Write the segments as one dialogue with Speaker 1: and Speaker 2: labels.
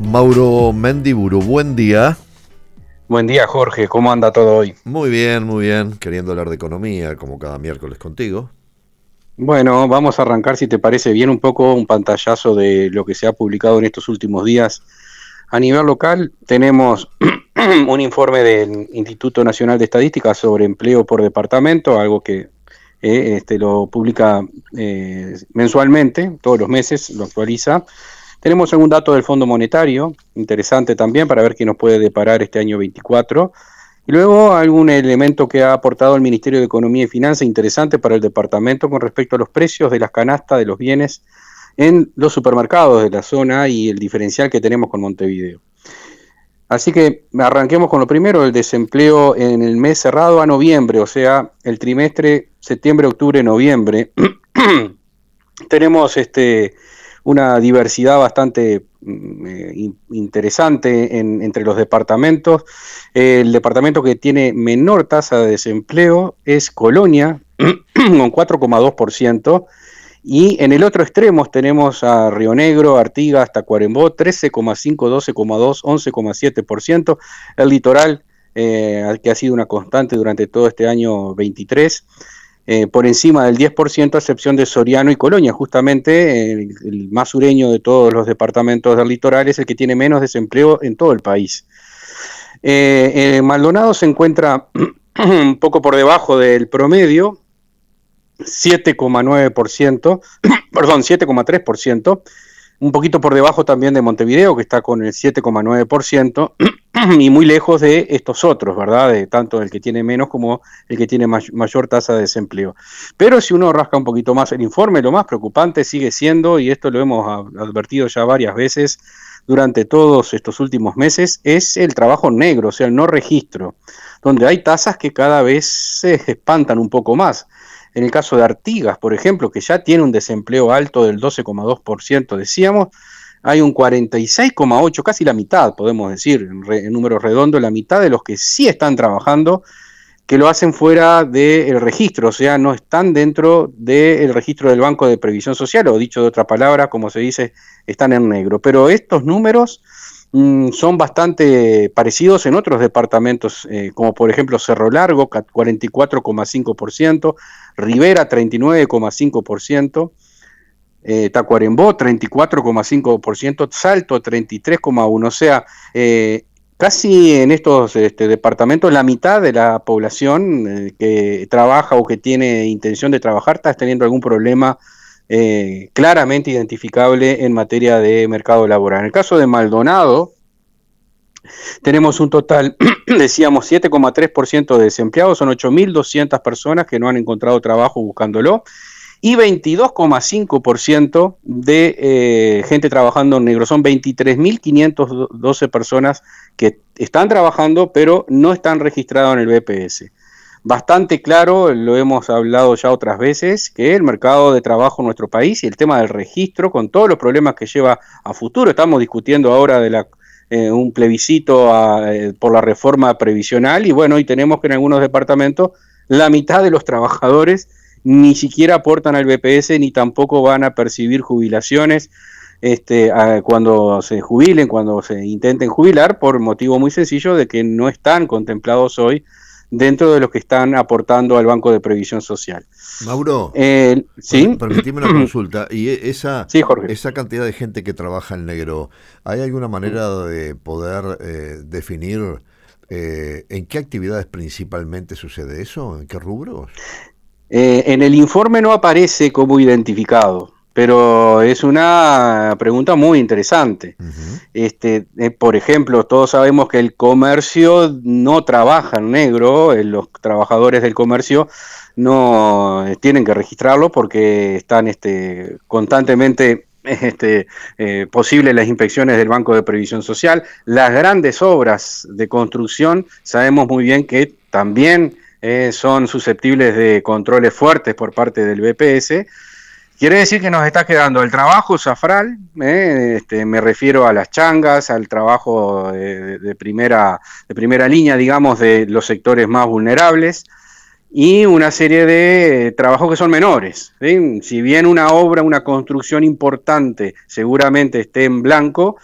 Speaker 1: Mauro Mendiburu, buen día.
Speaker 2: Buen día, Jorge. ¿Cómo anda todo hoy?
Speaker 1: Muy bien. Queriendo hablar de economía, como cada miércoles contigo.
Speaker 2: Bueno, vamos a arrancar, si te parece bien, un poco un pantallazo de lo que se ha publicado en estos últimos días. A nivel local tenemos un informe del Instituto Nacional de Estadística sobre empleo por departamento, algo que lo publica mensualmente, todos los meses lo actualiza. Tenemos algún dato del Fondo Monetario, interesante también para ver qué nos puede deparar este año 24. Y luego algún elemento que ha aportado el Ministerio de Economía y Finanzas interesante para el departamento con respecto a los precios de las canastas de los bienes en los supermercados de la zona y el diferencial que tenemos con Montevideo. Así que arranquemos con lo primero, el desempleo en el mes cerrado a noviembre, o sea, el trimestre septiembre, octubre, noviembre. Tenemos una diversidad bastante interesante entre los departamentos. El departamento que tiene menor tasa de desempleo es Colonia, con 4,2%, y en el otro extremo tenemos a Río Negro, Artigas, Tacuarembó, 13,5, 12,2, 11,7%. El litoral, que ha sido una constante durante todo este año 23, por encima del 10%, a excepción de Soriano y Colonia. Justamente el más sureño de todos los departamentos del litoral es el que tiene menos desempleo en todo el país. Maldonado se encuentra un poco por debajo del promedio, 7,9%, perdón, 7,3%, un poquito por debajo también de Montevideo, que está con el 7,9%, y muy lejos de estos otros, ¿verdad? De tanto el que tiene menos como el que tiene mayor tasa de desempleo. Pero si uno rasca un poquito más el informe, lo más preocupante sigue siendo, y esto lo hemos advertido ya varias veces durante todos estos últimos meses, es el trabajo negro, o sea, el no registro, donde hay tasas que cada vez se espantan un poco más. En el caso de Artigas, por ejemplo, que ya tiene un desempleo alto del 12,2%, decíamos, hay un 46,8%, casi la mitad, podemos decir, en números redondos, la mitad de los que sí están trabajando, que lo hacen fuera del registro, o sea, no están dentro del registro del Banco de Previsión Social, o dicho de otra palabra, como se dice, están en negro. Pero estos números son bastante parecidos en otros departamentos, como por ejemplo Cerro Largo, 44,5%, Rivera, 39,5%, Tacuarembó, 34,5%, Salto, 33,1%, o sea, casi en estos departamentos la mitad de la población que trabaja o que tiene intención de trabajar está teniendo algún problema claramente identificable en materia de mercado laboral. En el caso de Maldonado, tenemos un total, decíamos, 7,3% de desempleados, son 8.200 personas que no han encontrado trabajo buscándolo, y 22,5% de gente trabajando en negro. Son 23.512 personas que están trabajando, pero no están registrados en el BPS. Bastante claro, lo hemos hablado ya otras veces, que el mercado de trabajo en nuestro país y el tema del registro, con todos los problemas que lleva a futuro, estamos discutiendo ahora de un plebiscito por la reforma previsional, y bueno, y tenemos que en algunos departamentos la mitad de los trabajadores ni siquiera aportan al BPS, ni tampoco van a percibir jubilaciones cuando se jubilen, cuando se intenten jubilar, por motivo muy sencillo de que no están contemplados hoy dentro de los que están aportando al Banco de Previsión Social.
Speaker 1: Mauro,
Speaker 2: ¿sí?
Speaker 1: Permitime una consulta. ¿Y
Speaker 2: Sí, Jorge.
Speaker 1: esa cantidad de gente que trabaja en negro, hay alguna manera de poder definir en qué actividades principalmente sucede eso? ¿En qué rubros?
Speaker 2: En el informe no aparece como identificado, pero es una pregunta muy interesante.
Speaker 1: Uh-huh.
Speaker 2: Por ejemplo, todos sabemos que el comercio no trabaja en negro, los trabajadores del comercio no tienen que registrarlo porque están constantemente posibles las inspecciones del Banco de Previsión Social. Las grandes obras de construcción sabemos muy bien que también son susceptibles de controles fuertes por parte del BPS. Quiere decir que nos está quedando el trabajo zafral, me refiero a las changas, al trabajo de primera línea, digamos, de los sectores más vulnerables, y una serie de trabajos que son menores, ¿sí? Si bien una obra, una construcción importante seguramente esté en blanco,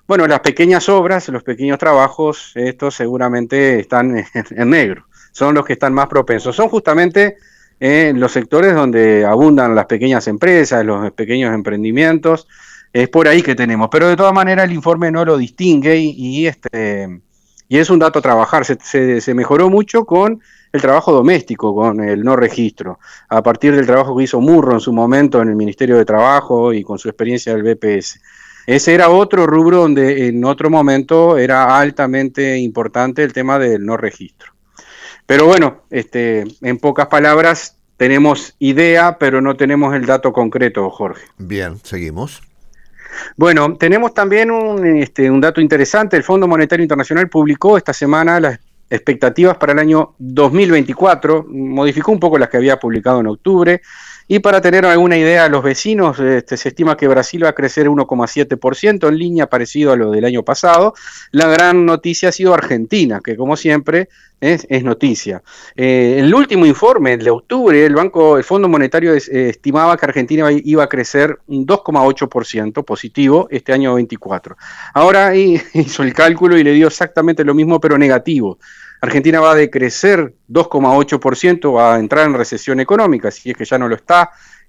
Speaker 2: Bueno, las pequeñas obras, los pequeños trabajos, estos seguramente están en negro, son los que están más propensos. Son justamente los sectores donde abundan las pequeñas empresas, los pequeños emprendimientos, es por ahí que tenemos. Pero de todas maneras el informe no lo distingue y es un dato a trabajar. Se mejoró mucho con el trabajo doméstico, con el no registro, a partir del trabajo que hizo Murro en su momento en el Ministerio de Trabajo y con su experiencia del BPS. Ese era otro rubro donde en otro momento era altamente importante el tema del no registro. Pero bueno, en pocas palabras, tenemos idea, pero no tenemos el dato concreto, Jorge.
Speaker 1: Bien, seguimos.
Speaker 2: Bueno, tenemos también un dato interesante. El Fondo Monetario Internacional publicó esta semana las expectativas para el año 2024, modificó un poco las que había publicado en octubre, y para tener alguna idea, los vecinos, se estima que Brasil va a crecer 1,7%, en línea parecido a lo del año pasado. La gran noticia ha sido Argentina, que como siempre es noticia. El último informe, el de octubre, el Fondo Monetario estimaba que Argentina iba a crecer un 2,8% positivo este año 24. Ahora hizo el cálculo y le dio exactamente lo mismo, pero negativo. Argentina va a decrecer 2,8%, va a entrar en recesión económica, si es que ya no lo está,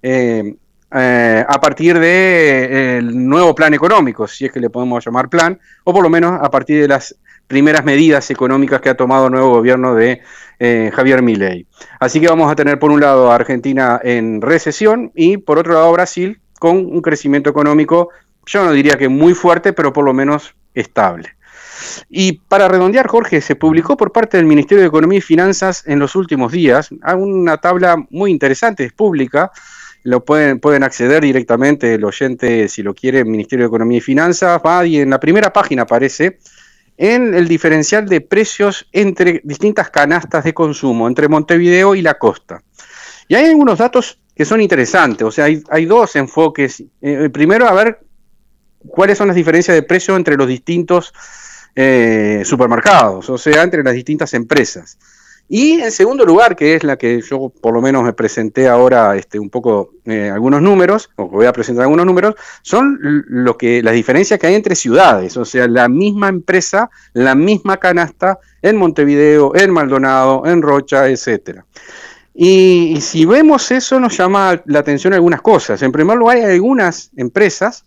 Speaker 2: a partir del nuevo plan económico, si es que le podemos llamar plan, o por lo menos a partir de las primeras medidas económicas que ha tomado el nuevo gobierno de Javier Milei. Así que vamos a tener por un lado a Argentina en recesión y por otro lado a Brasil con un crecimiento económico, yo no diría que muy fuerte, pero por lo menos estable. Y para redondear, Jorge, se publicó por parte del Ministerio de Economía y Finanzas en los últimos días una tabla muy interesante, es pública, pueden acceder directamente el oyente si lo quiere, Ministerio de Economía y Finanzas, va y en la primera página aparece en el diferencial de precios entre distintas canastas de consumo, entre Montevideo y la costa. Y hay algunos datos que son interesantes, o sea, hay dos enfoques. Primero, a ver cuáles son las diferencias de precio entre los distintos supermercados, o sea, entre las distintas empresas. Y en segundo lugar, que es la que yo por lo menos me presenté ahora un poco algunos números, o voy a presentar algunos números, son las diferencias que hay entre ciudades, o sea, la misma empresa, la misma canasta en Montevideo, en Maldonado, en Rocha, etcétera. Y si vemos eso, nos llama la atención algunas cosas. En primer lugar, hay algunas empresas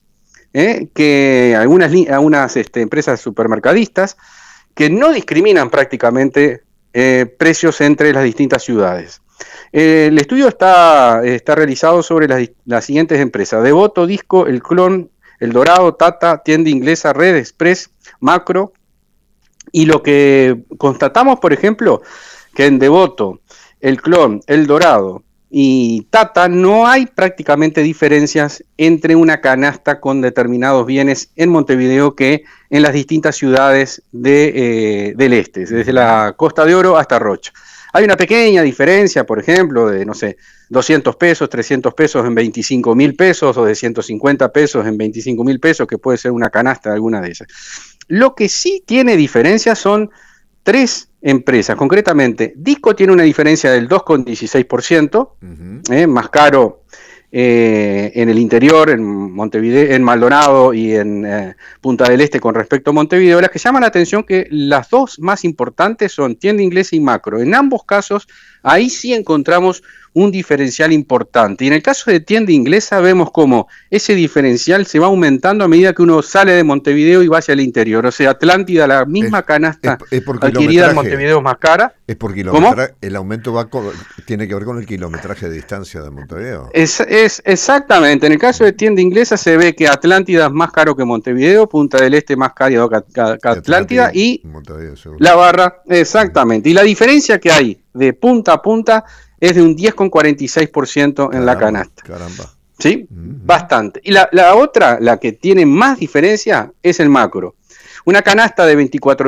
Speaker 2: algunas empresas supermercadistas que no discriminan prácticamente precios entre las distintas ciudades. El estudio está realizado sobre las siguientes empresas: Devoto, Disco, El Clon, El Dorado, Tata, Tienda Inglesa, Red, Express, Macro. Y lo que constatamos, por ejemplo, que en Devoto, El Clon, El Dorado y Tata no hay prácticamente diferencias entre una canasta con determinados bienes en Montevideo que en las distintas ciudades del este, desde la Costa de Oro hasta Rocha. Hay una pequeña diferencia, por ejemplo, de, no sé, 200 pesos, 300 pesos en 25.000 pesos o de 150 pesos en 25.000 pesos, que puede ser una canasta de alguna de esas. Lo que sí tiene diferencias son tres empresas, concretamente, Disco tiene una diferencia del 2,16%, más caro en el interior, en Montevideo, en Maldonado y en Punta del Este con respecto a Montevideo. Las que llaman la atención que las dos más importantes son Tienda Inglesa y Macro. En ambos casos, ahí sí encontramos un diferencial importante. Y en el caso de Tienda Inglesa vemos cómo ese diferencial se va aumentando a medida que uno sale de Montevideo y va hacia el interior. O sea, Atlántida, la misma canasta adquirida en Montevideo es más cara.
Speaker 1: Es por el aumento tiene que ver con el kilometraje de distancia de Montevideo.
Speaker 2: Es exactamente. En el caso de Tienda Inglesa se ve que Atlántida es más caro que Montevideo, Punta del Este más caro que Atlántida y la barra, exactamente. Y la diferencia que hay de punta a punta es de un 10,46% en la canasta.
Speaker 1: Caramba.
Speaker 2: ¿Sí? Bastante. Y la otra, la que tiene más diferencia, es el Macro. Una canasta de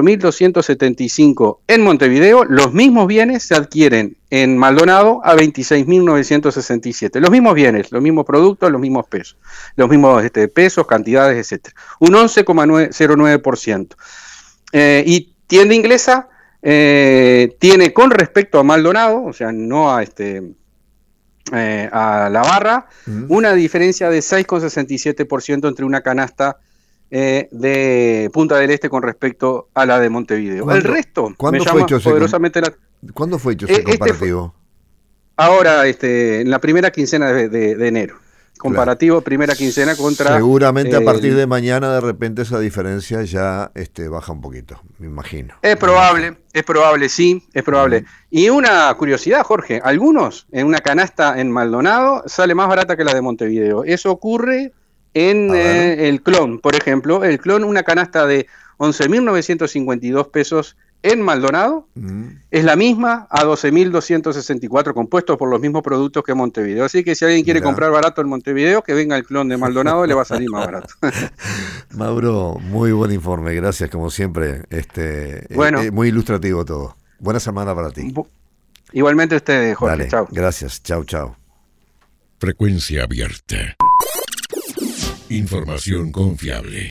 Speaker 2: 24.275 en Montevideo, los mismos bienes se adquieren en Maldonado a 26.967. Los mismos bienes, los mismos productos, los mismos pesos. Los mismos pesos, cantidades, etc. Un 11,09%. Y Tienda Inglesa tiene con respecto a Maldonado, o sea, no a la barra, una diferencia de 6,67% entre una canasta de Punta del Este con respecto a la de Montevideo. El resto me llama poderosamente la...
Speaker 1: ¿Cuándo fue hecho ese comparativo?
Speaker 2: Ahora, en la primera quincena de enero. Comparativo, claro. Primera quincena contra...
Speaker 1: Seguramente a partir de mañana de repente esa diferencia ya baja un poquito, me imagino.
Speaker 2: Es probable, sí, es probable. Y una curiosidad, Jorge, algunos en una canasta en Maldonado sale más barata que la de Montevideo. Eso ocurre en el Clon, por ejemplo. El Clon, una canasta de 11.952 pesos en Maldonado, es la misma a 12.264, compuestos por los mismos productos que Montevideo. Así que si alguien quiere comprar barato en Montevideo, que venga el Clon de Maldonado, le va a salir más barato.
Speaker 1: Mauro, muy buen informe, gracias como siempre. Bueno, muy ilustrativo todo. Buena semana para ti.
Speaker 2: Igualmente ustedes, Jorge. Chao.
Speaker 1: Gracias, chao.
Speaker 3: Frecuencia abierta. Información confiable.